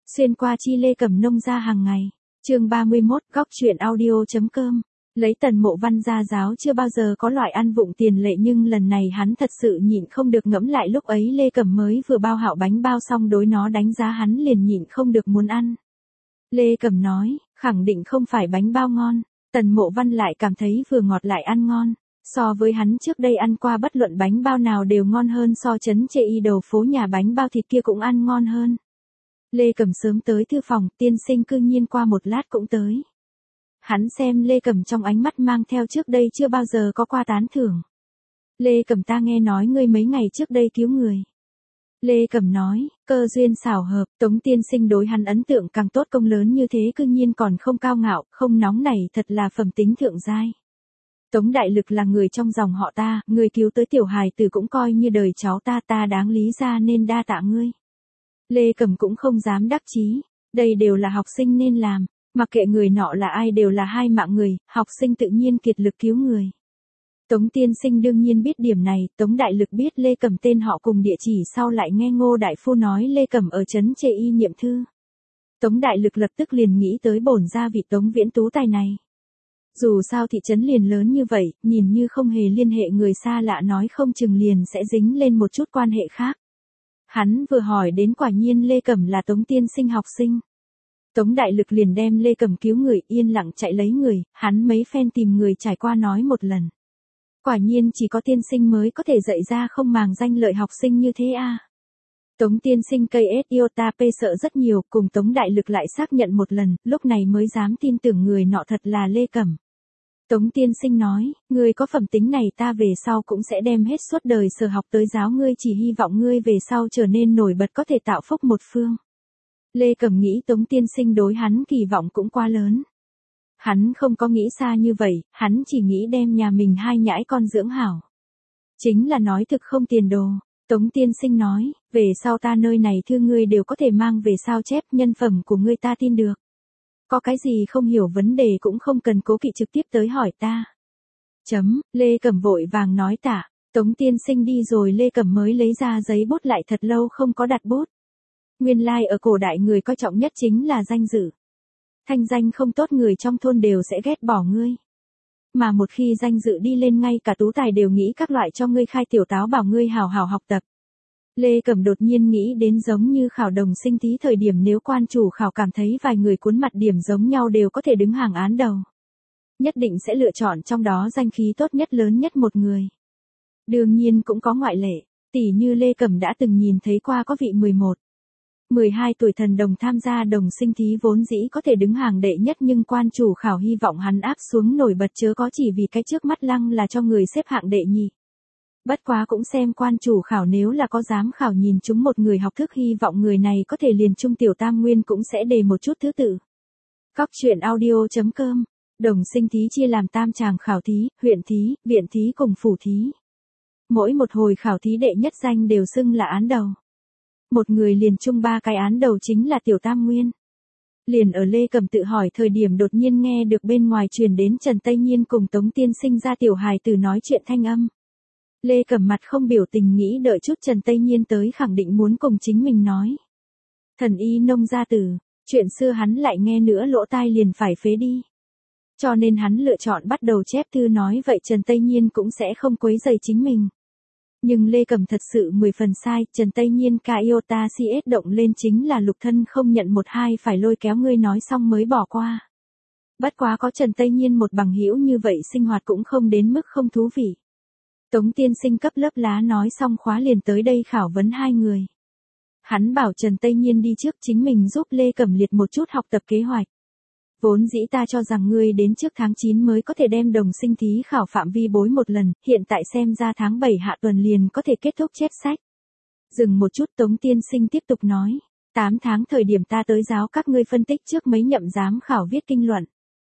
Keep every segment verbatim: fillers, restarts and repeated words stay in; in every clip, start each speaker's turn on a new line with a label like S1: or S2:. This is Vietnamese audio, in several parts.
S1: Xuyên qua chi Lê Cẩm nông ra hàng ngày. Chương ba mươi mốt, góc truyện audio.com. Lấy Tần Mộ Văn ra giáo chưa bao giờ có loại ăn vụng tiền lệ, nhưng lần này hắn thật sự nhịn không được ngẫm lại lúc ấy Lê Cẩm mới vừa bao hảo bánh bao xong đối nó đánh giá, hắn liền nhịn không được muốn ăn. Lê Cẩm nói, khẳng định không phải bánh bao ngon. Tần Mộ Văn lại cảm thấy vừa ngọt lại ăn ngon. So với hắn trước đây ăn qua bất luận bánh bao nào đều ngon hơn, so chấn chê y đầu phố nhà bánh bao thịt kia cũng ăn ngon hơn. Lê Cẩm sớm tới thư phòng, tiên sinh cư nhiên qua một lát cũng tới. Hắn xem Lê Cẩm trong ánh mắt mang theo trước đây chưa bao giờ có qua tán thưởng. Lê Cẩm, ta nghe nói ngươi mấy ngày trước đây cứu người. Lê Cẩm nói, cơ duyên xảo hợp, Tống tiên sinh đối hắn ấn tượng càng tốt, công lớn như thế cư nhiên còn không cao ngạo, không nóng nảy, thật là phẩm tính thượng giai. Tống Đại Lực là người trong dòng họ ta, người cứu tới tiểu hài tử cũng coi như đời cháu ta, ta đáng lý ra nên đa tạ ngươi. Lê Cẩm cũng không dám đắc chí, đây đều là học sinh nên làm, mặc kệ người nọ là ai đều là hai mạng người, học sinh tự nhiên kiệt lực cứu người. Tống tiên sinh đương nhiên biết điểm này, Tống Đại Lực biết Lê Cẩm tên họ cùng địa chỉ sau lại nghe Ngô Đại Phu nói Lê Cẩm ở trấn Chê Y nhiệm thư. Tống Đại Lực lập tức liền nghĩ tới bổn gia vị Tống Viễn Tú tài này. Dù sao thị trấn liền lớn như vậy, nhìn như không hề liên hệ người xa lạ, nói không chừng liền sẽ dính lên một chút quan hệ khác. Hắn vừa hỏi đến quả nhiên Lê Cẩm là Tống tiên sinh học sinh. Tống Đại Lực liền đem Lê Cẩm cứu người yên lặng chạy lấy người, hắn mấy phen tìm người trải qua nói một lần. Quả nhiên chỉ có tiên sinh mới có thể dạy ra không màng danh lợi học sinh như thế a. À. Tống tiên sinh cây ét iota p sợ rất nhiều, cùng Tống Đại Lực lại xác nhận một lần, lúc này mới dám tin tưởng người nọ thật là Lê Cẩm. Tống tiên sinh nói, ngươi có phẩm tính này ta về sau cũng sẽ đem hết suốt đời sở học tới giáo ngươi, chỉ hy vọng ngươi về sau trở nên nổi bật, có thể tạo phúc một phương. Lê Cẩm nghĩ Tống tiên sinh đối hắn kỳ vọng cũng quá lớn. Hắn không có nghĩ xa như vậy, hắn chỉ nghĩ đem nhà mình hai nhãi con dưỡng hảo. Chính là nói thực không tiền đồ. Tống tiên sinh nói, về sau ta nơi này thư ngươi đều có thể mang về sao chép, nhân phẩm của ngươi ta tin được. Có cái gì không hiểu vấn đề cũng không cần cố kỵ trực tiếp tới hỏi ta. Chấm, Lê Cẩm vội vàng nói tạ. Tống tiên sinh đi rồi Lê Cẩm mới lấy ra giấy bút, lại thật lâu không có đặt bút. Nguyên lai like ở cổ đại người coi trọng nhất chính là danh dự. Thanh danh không tốt người trong thôn đều sẽ ghét bỏ ngươi. Mà một khi danh dự đi lên, ngay cả tú tài đều nghĩ các loại cho ngươi khai tiểu táo, bảo ngươi hào hào học tập. Lê Cẩm đột nhiên nghĩ đến giống như khảo đồng sinh thí thời điểm, nếu quan chủ khảo cảm thấy vài người cuốn mặt điểm giống nhau đều có thể đứng hàng án đầu. Nhất định sẽ lựa chọn trong đó danh khí tốt nhất lớn nhất một người. Đương nhiên cũng có ngoại lệ, tỉ như Lê Cẩm đã từng nhìn thấy qua có vị mười một, mười hai tuổi thần đồng tham gia đồng sinh thí vốn dĩ có thể đứng hàng đệ nhất, nhưng quan chủ khảo hy vọng hắn áp xuống nổi bật, chớ có chỉ vì cái trước mắt lăng là cho người xếp hạng đệ nhị. Bất quá cũng xem quan chủ khảo nếu là có giám khảo nhìn chúng một người học thức, hy vọng người này có thể liền trung tiểu tam nguyên, cũng sẽ đề một chút thứ tự. Góc truyện audio.com. Đồng sinh thí chia làm tam tràng khảo thí, huyện thí, viện thí cùng phủ thí. Mỗi một hồi khảo thí đệ nhất danh đều xưng là án đầu. Một người liền chung ba cái án đầu chính là tiểu tam nguyên. Liền ở Lê Cẩm tự hỏi thời điểm, đột nhiên nghe được bên ngoài truyền đến Trần Tây Nhiên cùng Tống tiên sinh ra tiểu hài tử nói chuyện thanh âm. Lê Cẩm mặt không biểu tình, nghĩ đợi chút Trần Tây Nhiên tới khẳng định muốn cùng chính mình nói. Thần y nông gia tử, chuyện xưa hắn lại nghe nữa lỗ tai liền phải phế đi. Cho nên hắn lựa chọn bắt đầu chép thư, nói vậy Trần Tây Nhiên cũng sẽ không quấy rầy chính mình. Nhưng Lê Cẩm thật sự mười phần sai, Trần Tây Nhiên ca iota cs động lên chính là lục thân không nhận một hai phải lôi kéo ngươi nói xong mới bỏ qua. Bất quá có Trần Tây Nhiên một bằng hữu như vậy sinh hoạt cũng không đến mức không thú vị. Tống tiên sinh cấp lớp lá nói xong khóa liền tới đây khảo vấn hai người. Hắn bảo Trần Tây Nhiên đi trước, chính mình giúp Lê Cẩm liệt một chút học tập kế hoạch. Vốn dĩ ta cho rằng ngươi đến trước tháng chín mới có thể đem đồng sinh thí khảo phạm vi bối một lần, hiện tại xem ra tháng bảy hạ tuần liền có thể kết thúc chép sách. Dừng một chút Tống tiên sinh tiếp tục nói, tám tháng thời điểm ta tới giáo các ngươi phân tích trước mấy nhậm giám khảo viết kinh luận.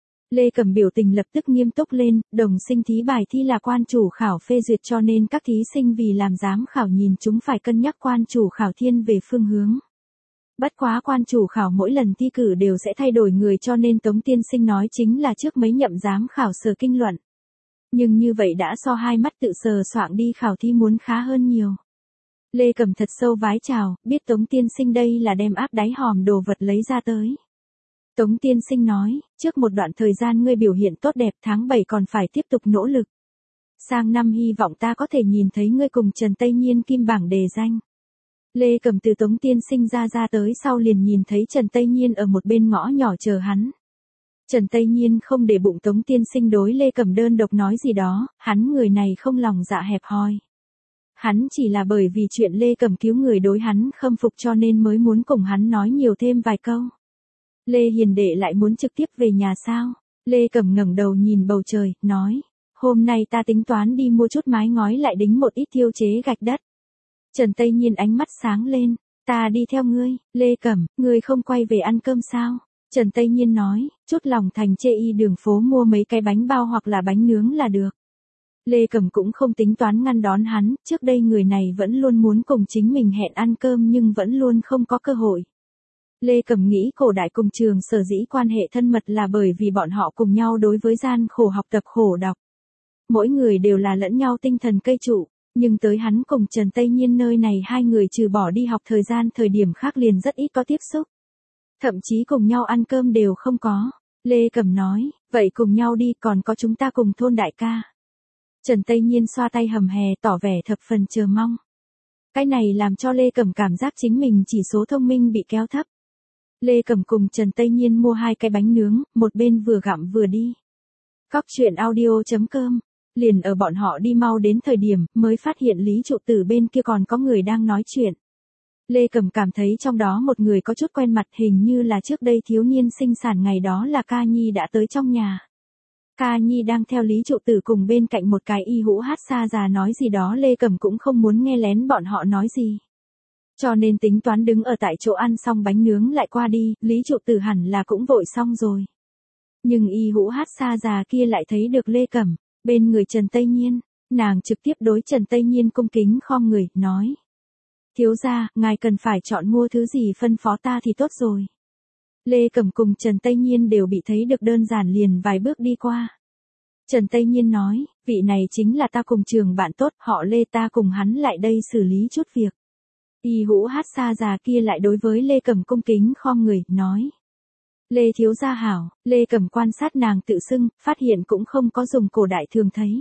S1: Lê Cẩm biểu tình lập tức nghiêm túc lên, đồng sinh thí bài thi là quan chủ khảo phê duyệt, cho nên các thí sinh vì làm giám khảo nhìn chúng phải cân nhắc quan chủ khảo thiên về phương hướng. Bất quá quan chủ khảo mỗi lần thi cử đều sẽ thay đổi người, cho nên Tống tiên sinh nói chính là trước mấy nhậm giám khảo sờ kinh luận. Nhưng như vậy đã so hai mắt tự sờ soạng đi khảo thi muốn khá hơn nhiều. Lê Cẩm thật sâu vái chào, biết Tống tiên sinh đây là đem áp đáy hòm đồ vật lấy ra tới. Tống tiên sinh nói, trước một đoạn thời gian ngươi biểu hiện tốt đẹp, tháng bảy còn phải tiếp tục nỗ lực. Sang năm hy vọng ta có thể nhìn thấy ngươi cùng Trần Tây Nhiên kim bảng đề danh. Lê Cẩm từ Tống tiên sinh ra ra tới sau liền nhìn thấy Trần Tây Nhiên ở một bên ngõ nhỏ chờ hắn. Trần Tây Nhiên không để bụng Tống tiên sinh đối Lê Cẩm đơn độc nói gì đó, hắn người này không lòng dạ hẹp hòi. Hắn chỉ là bởi vì chuyện Lê Cẩm cứu người đối hắn khâm phục cho nên mới muốn cùng hắn nói nhiều thêm vài câu. Lê Hiền đệ lại muốn trực tiếp về nhà sao? Lê Cẩm ngẩng đầu nhìn bầu trời, nói, hôm nay ta tính toán đi mua chút mái ngói lại đính một ít tiêu chế gạch đất. Trần Tây Nhiên ánh mắt sáng lên, ta đi theo ngươi. Lê Cẩm, ngươi không quay về ăn cơm sao? Trần Tây Nhiên nói, chút lòng thành chê y đường phố mua mấy cái bánh bao hoặc là bánh nướng là được. Lê Cẩm cũng không tính toán ngăn đón hắn, trước đây người này vẫn luôn muốn cùng chính mình hẹn ăn cơm nhưng vẫn luôn không có cơ hội. Lê Cẩm nghĩ cổ đại cùng Trường sở dĩ quan hệ thân mật là bởi vì bọn họ cùng nhau đối với gian khổ học tập khổ đọc. Mỗi người đều là lẫn nhau tinh thần cây trụ, nhưng tới hắn cùng Trần Tây Nhiên nơi này hai người trừ bỏ đi học thời gian thời điểm khác liền rất ít có tiếp xúc. Thậm chí cùng nhau ăn cơm đều không có. Lê Cẩm nói, vậy cùng nhau đi, còn có chúng ta cùng thôn đại ca. Trần Tây Nhiên xoa tay hầm hè tỏ vẻ thập phần chờ mong. Cái này làm cho Lê Cẩm cảm giác chính mình chỉ số thông minh bị kéo thấp. Lê Cẩm cùng Trần Tây Nhiên mua hai cái bánh nướng, một bên vừa gặm vừa đi. Cóc truyện audio chấm com. Liền ở bọn họ đi mau đến thời điểm, mới phát hiện Lý Trụ Tử bên kia còn có người đang nói chuyện. Lê Cẩm cảm thấy trong đó một người có chút quen mặt, hình như là trước đây thiếu niên sinh sản ngày đó là Ca Nhi đã tới trong nhà. Ca Nhi đang theo Lý Trụ Tử cùng bên cạnh một cái y hũ hát xa già nói gì đó, Lê Cẩm cũng không muốn nghe lén bọn họ nói gì. Cho nên tính toán đứng ở tại chỗ ăn xong bánh nướng lại qua đi, Lý Trụ Tử hẳn là cũng vội xong rồi. Nhưng y hũ hát xa già kia lại thấy được Lê Cẩm, bên người Trần Tây Nhiên, nàng trực tiếp đối Trần Tây Nhiên cung kính khom người, nói. Thiếu gia, ngài cần phải chọn mua thứ gì phân phó ta thì tốt rồi. Lê Cẩm cùng Trần Tây Nhiên đều bị thấy được đơn giản liền vài bước đi qua. Trần Tây Nhiên nói, vị này chính là ta cùng trường bạn tốt, họ Lê, ta cùng hắn lại đây xử lý chút việc. Y hũ hát xa già kia lại đối với Lê Cẩm cung kính khom người, nói. Lê thiếu gia hảo. Lê Cẩm quan sát nàng tự xưng, phát hiện cũng không có dùng cổ đại thường thấy.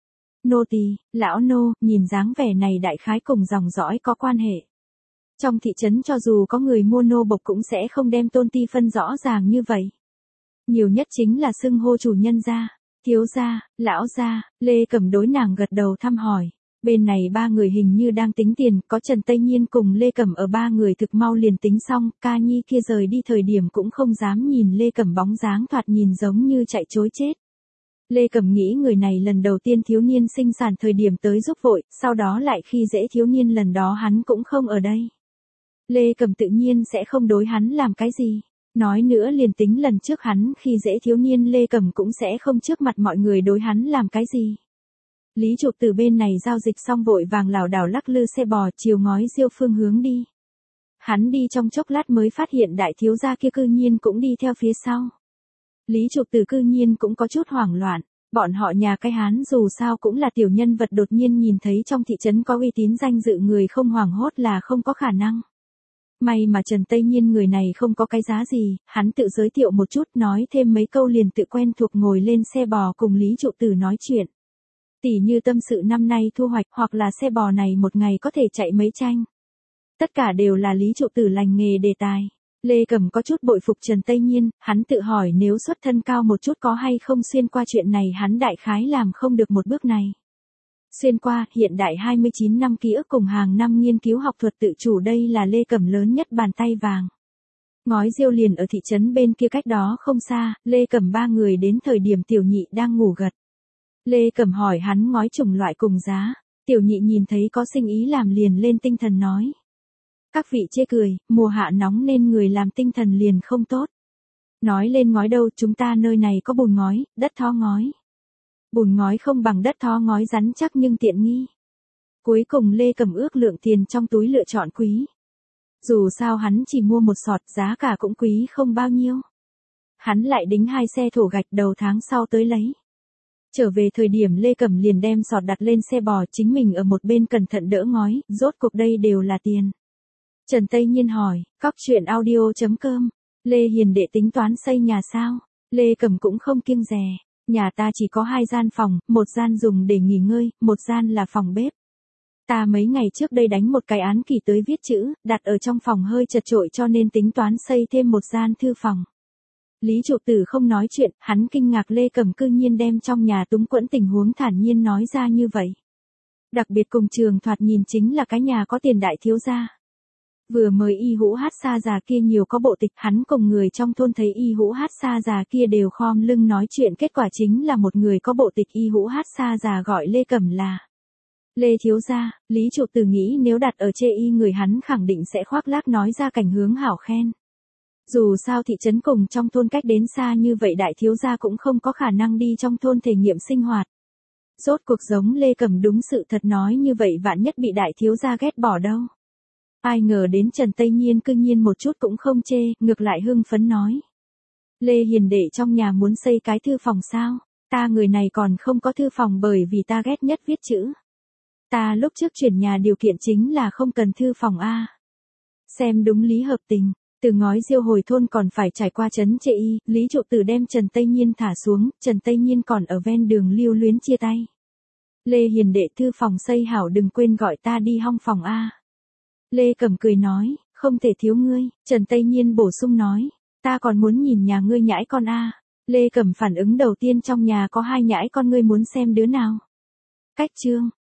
S1: Nô tỳ, lão nô, nhìn dáng vẻ này đại khái cùng dòng dõi có quan hệ. Trong thị trấn cho dù có người mua nô bộc cũng sẽ không đem tôn ti phân rõ ràng như vậy. Nhiều nhất chính là xưng hô chủ nhân gia, thiếu gia, lão gia. Lê Cẩm đối nàng gật đầu thăm hỏi. Bên này ba người hình như đang tính tiền, có Trần Tây Nhiên cùng Lê Cẩm ở, ba người thực mau liền tính xong, Ca Nhi kia rời đi thời điểm cũng không dám nhìn Lê Cẩm bóng dáng thoạt nhìn giống như chạy trối chết. Lê Cẩm nghĩ người này lần đầu tiên thiếu niên sinh sản thời điểm tới giúp vội, sau đó lại khi dễ thiếu niên lần đó hắn cũng không ở đây. Lê Cẩm tự nhiên sẽ không đối hắn làm cái gì. Nói nữa liền tính lần trước hắn khi dễ thiếu niên Lê Cẩm cũng sẽ không trước mặt mọi người đối hắn làm cái gì. Lý Trụ Tử bên này giao dịch xong vội vàng lảo đảo lắc lư xe bò chiều ngói Diêu phương hướng đi. Hắn đi trong chốc lát mới phát hiện đại thiếu gia kia cư nhiên cũng đi theo phía sau. Lý Trụ Tử cư nhiên cũng có chút hoảng loạn, bọn họ nhà cái Hán dù sao cũng là tiểu nhân vật, đột nhiên nhìn thấy trong thị trấn có uy tín danh dự người không hoảng hốt là không có khả năng. May mà Trần Tây Nhiên người này không có cái giá gì, hắn tự giới thiệu một chút nói thêm mấy câu liền tự quen thuộc ngồi lên xe bò cùng Lý Trụ Tử nói chuyện. Tỉ như tâm sự năm nay thu hoạch hoặc là xe bò này một ngày có thể chạy mấy tranh. Tất cả đều là Lý Trụ Tử lành nghề đề tài. Lê Cẩm có chút bội phục Trần Tây Nhiên, hắn tự hỏi nếu xuất thân cao một chút có hay không xuyên qua chuyện này, hắn đại khái làm không được một bước này. Xuyên qua, hiện đại hai mươi chín năm ký ức cùng hàng năm nghiên cứu học thuật tự chủ, đây là Lê Cẩm lớn nhất bàn tay vàng. Ngói Diêu liền ở thị trấn bên kia cách đó không xa, Lê Cẩm ba người đến thời điểm tiểu nhị đang ngủ gật. Lê Cẩm hỏi hắn ngói chủng loại cùng giá, tiểu nhị nhìn thấy có sinh ý làm liền lên tinh thần nói. Các vị chê cười, mùa hạ nóng nên người làm tinh thần liền không tốt. Nói lên ngói đâu, chúng ta nơi này có bùn ngói, đất thó ngói. Bùn ngói không bằng đất thó ngói rắn chắc nhưng tiện nghi. Cuối cùng Lê Cẩm ước lượng tiền trong túi lựa chọn quý. Dù sao hắn chỉ mua một sọt, giá cả cũng quý không bao nhiêu. Hắn lại đính hai xe thổ gạch, đầu tháng sau tới lấy. Trở về thời điểm Lê Cẩm liền đem sọt đặt lên xe bò, chính mình ở một bên cẩn thận đỡ ngói, rốt cuộc đây đều là tiền. Trần Tây Nhiên hỏi, cóc truyện audio.com, Lê Hiền đệ tính toán xây nhà sao? Lê Cẩm cũng không kiêng dè, nhà ta chỉ có hai gian phòng, một gian dùng để nghỉ ngơi, một gian là phòng bếp. Ta mấy ngày trước đây đánh một cái án kỳ tới viết chữ, đặt ở trong phòng hơi chật chội cho nên tính toán xây thêm một gian thư phòng. Lý trụ tử không nói chuyện, hắn kinh ngạc Lê Cẩm cư nhiên đem trong nhà túng quẫn tình huống thản nhiên nói ra như vậy. Đặc biệt cùng trường thoạt nhìn chính là cái nhà có tiền đại thiếu gia. Vừa mới y hũ hát xa già kia nhiều có bộ tịch, hắn cùng người trong thôn thấy y hũ hát xa già kia đều khom lưng nói chuyện, kết quả chính là một người có bộ tịch y hũ hát xa già gọi Lê Cẩm là Lê thiếu gia. Lý trụ tử nghĩ nếu đặt ở chê y người hắn khẳng định sẽ khoác lác nói ra cảnh hướng hảo khen. Dù sao thị trấn cùng trong thôn cách đến xa như vậy đại thiếu gia cũng không có khả năng đi trong thôn thể nghiệm sinh hoạt. Rốt cuộc giống Lê Cẩm đúng sự thật nói như vậy vạn nhất bị đại thiếu gia ghét bỏ đâu. Ai ngờ đến Trần Tây Nhiên cư nhiên một chút cũng không chê, ngược lại hưng phấn nói. Lê Hiền đệ trong nhà muốn xây cái thư phòng sao? Ta người này còn không có thư phòng bởi vì ta ghét nhất viết chữ. Ta lúc trước chuyển nhà điều kiện chính là không cần thư phòng a. Xem đúng lý hợp tình. Từ ngói diêu hồi thôn còn phải trải qua trấn Trệ Y, Lý trụ tử đem Trần Tây Nhiên thả xuống, Trần Tây Nhiên còn ở ven đường lưu luyến chia tay. Lê Hiền đệ thư phòng xây hảo đừng quên gọi ta đi hong phòng a. Lê Cẩm cười nói, không thể thiếu ngươi, Trần Tây Nhiên bổ sung nói, ta còn muốn nhìn nhà ngươi nhãi con a. Lê Cẩm phản ứng đầu tiên trong nhà có hai nhãi con ngươi muốn xem đứa nào. Cách chương.